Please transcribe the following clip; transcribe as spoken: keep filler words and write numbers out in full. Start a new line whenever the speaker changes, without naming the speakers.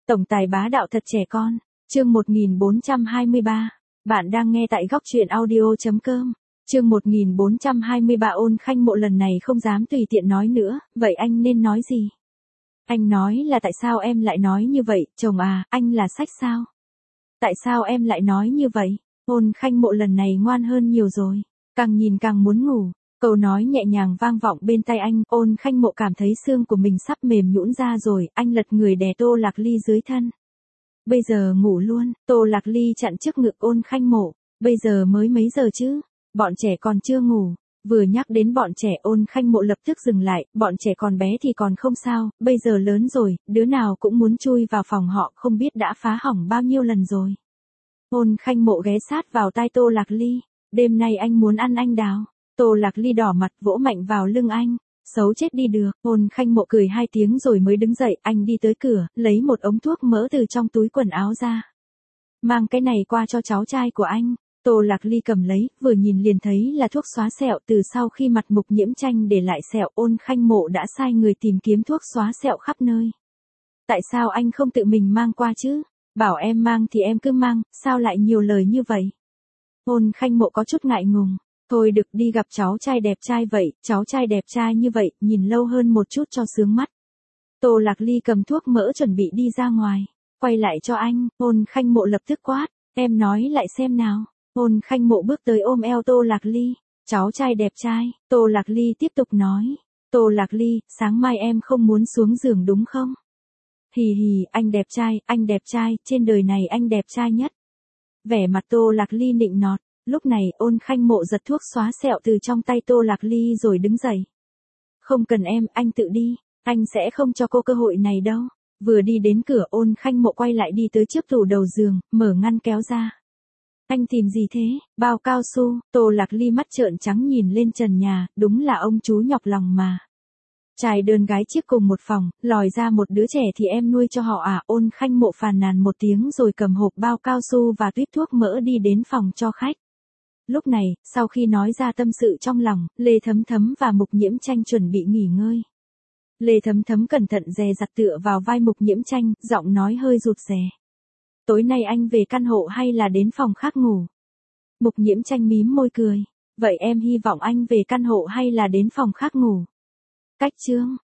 Tổng tài bá đạo thật trẻ con, chương một nghìn bốn trăm hai mươi ba. Bạn đang nghe tại góc truyện audio.com. Chương một nghìn bốn trăm hai mươi ba. Ôn Khanh Mộ lần này không dám tùy tiện nói nữa, vậy anh nên nói gì? Anh nói là tại sao em lại nói như vậy, chồng à, anh là sách sao? Tại sao em lại nói như vậy? Ôn Khanh Mộ lần này ngoan hơn nhiều rồi, càng nhìn càng muốn ngủ. Câu nói nhẹ nhàng vang vọng bên tai anh, Ôn Khanh Mộ cảm thấy xương của mình sắp mềm nhũn ra rồi, anh lật người đè Tô Lạc Ly dưới thân. Bây giờ ngủ luôn, Tô Lạc Ly chặn trước ngực Ôn Khanh Mộ, bây giờ mới mấy giờ chứ, bọn trẻ còn chưa ngủ. Vừa nhắc đến bọn trẻ, Ôn Khanh Mộ lập tức dừng lại, bọn trẻ còn bé thì còn không sao, bây giờ lớn rồi, đứa nào cũng muốn chui vào phòng họ, không biết đã phá hỏng bao nhiêu lần rồi. Ôn Khanh Mộ ghé sát vào tai Tô Lạc Ly, đêm nay anh muốn ăn anh đào. Tô Lạc Ly đỏ mặt vỗ mạnh vào lưng anh, xấu chết đi được. Ôn Khanh Mộ cười hai tiếng rồi mới đứng dậy, anh đi tới cửa, lấy một ống thuốc mỡ từ trong túi quần áo ra. Mang cái này qua cho cháu trai của anh. Tô Lạc Ly cầm lấy, vừa nhìn liền thấy là thuốc xóa sẹo. Từ sau khi mặt Mục Nhiễm Tranh để lại sẹo, Ôn Khanh Mộ đã sai người tìm kiếm thuốc xóa sẹo khắp nơi. Tại sao anh không tự mình mang qua chứ? Bảo em mang thì em cứ mang, sao lại nhiều lời như vậy? Ôn Khanh Mộ có chút ngại ngùng. Thôi được, đi gặp cháu trai đẹp trai vậy, cháu trai đẹp trai như vậy, nhìn lâu hơn một chút cho sướng mắt. Tô Lạc Ly cầm thuốc mỡ chuẩn bị đi ra ngoài, quay lại cho anh. Ôn Khanh Mộ lập tức quát, em nói lại xem nào. Ôn Khanh Mộ bước tới ôm eo Tô Lạc Ly, cháu trai đẹp trai. Tô Lạc Ly tiếp tục nói, Tô Lạc Ly, sáng mai em không muốn xuống giường đúng không? Hì hì, anh đẹp trai, anh đẹp trai, trên đời này anh đẹp trai nhất. Vẻ mặt Tô Lạc Ly nịnh nọt. Lúc này, Ôn Khanh Mộ giật thuốc xóa sẹo từ trong tay Tô Lạc Ly rồi đứng dậy. Không cần em, anh tự đi, anh sẽ không cho cô cơ hội này đâu. Vừa đi đến cửa, Ôn Khanh Mộ quay lại đi tới trước tủ đầu giường, mở ngăn kéo ra. Anh tìm gì thế? Bao cao su. Tô Lạc Ly mắt trợn trắng nhìn lên trần nhà, đúng là ông chú nhọc lòng mà. Trai đơn gái chiếc cùng một phòng, lòi ra một đứa trẻ thì em nuôi cho họ à? Ôn Khanh Mộ phàn nàn một tiếng rồi cầm hộp bao cao su và tuyết thuốc mỡ đi đến phòng cho khách. Lúc này, sau khi nói ra tâm sự trong lòng, Lê Thấm Thấm và Mục Nhiễm Tranh chuẩn bị nghỉ ngơi. Lê Thấm Thấm cẩn thận dè dặt tựa vào vai Mục Nhiễm Tranh, giọng nói hơi rụt rè. Tối nay anh về căn hộ hay là đến phòng khác ngủ? Mục Nhiễm Tranh mím môi cười. Vậy em hy vọng anh về căn hộ hay là đến phòng khác ngủ? Cách chương.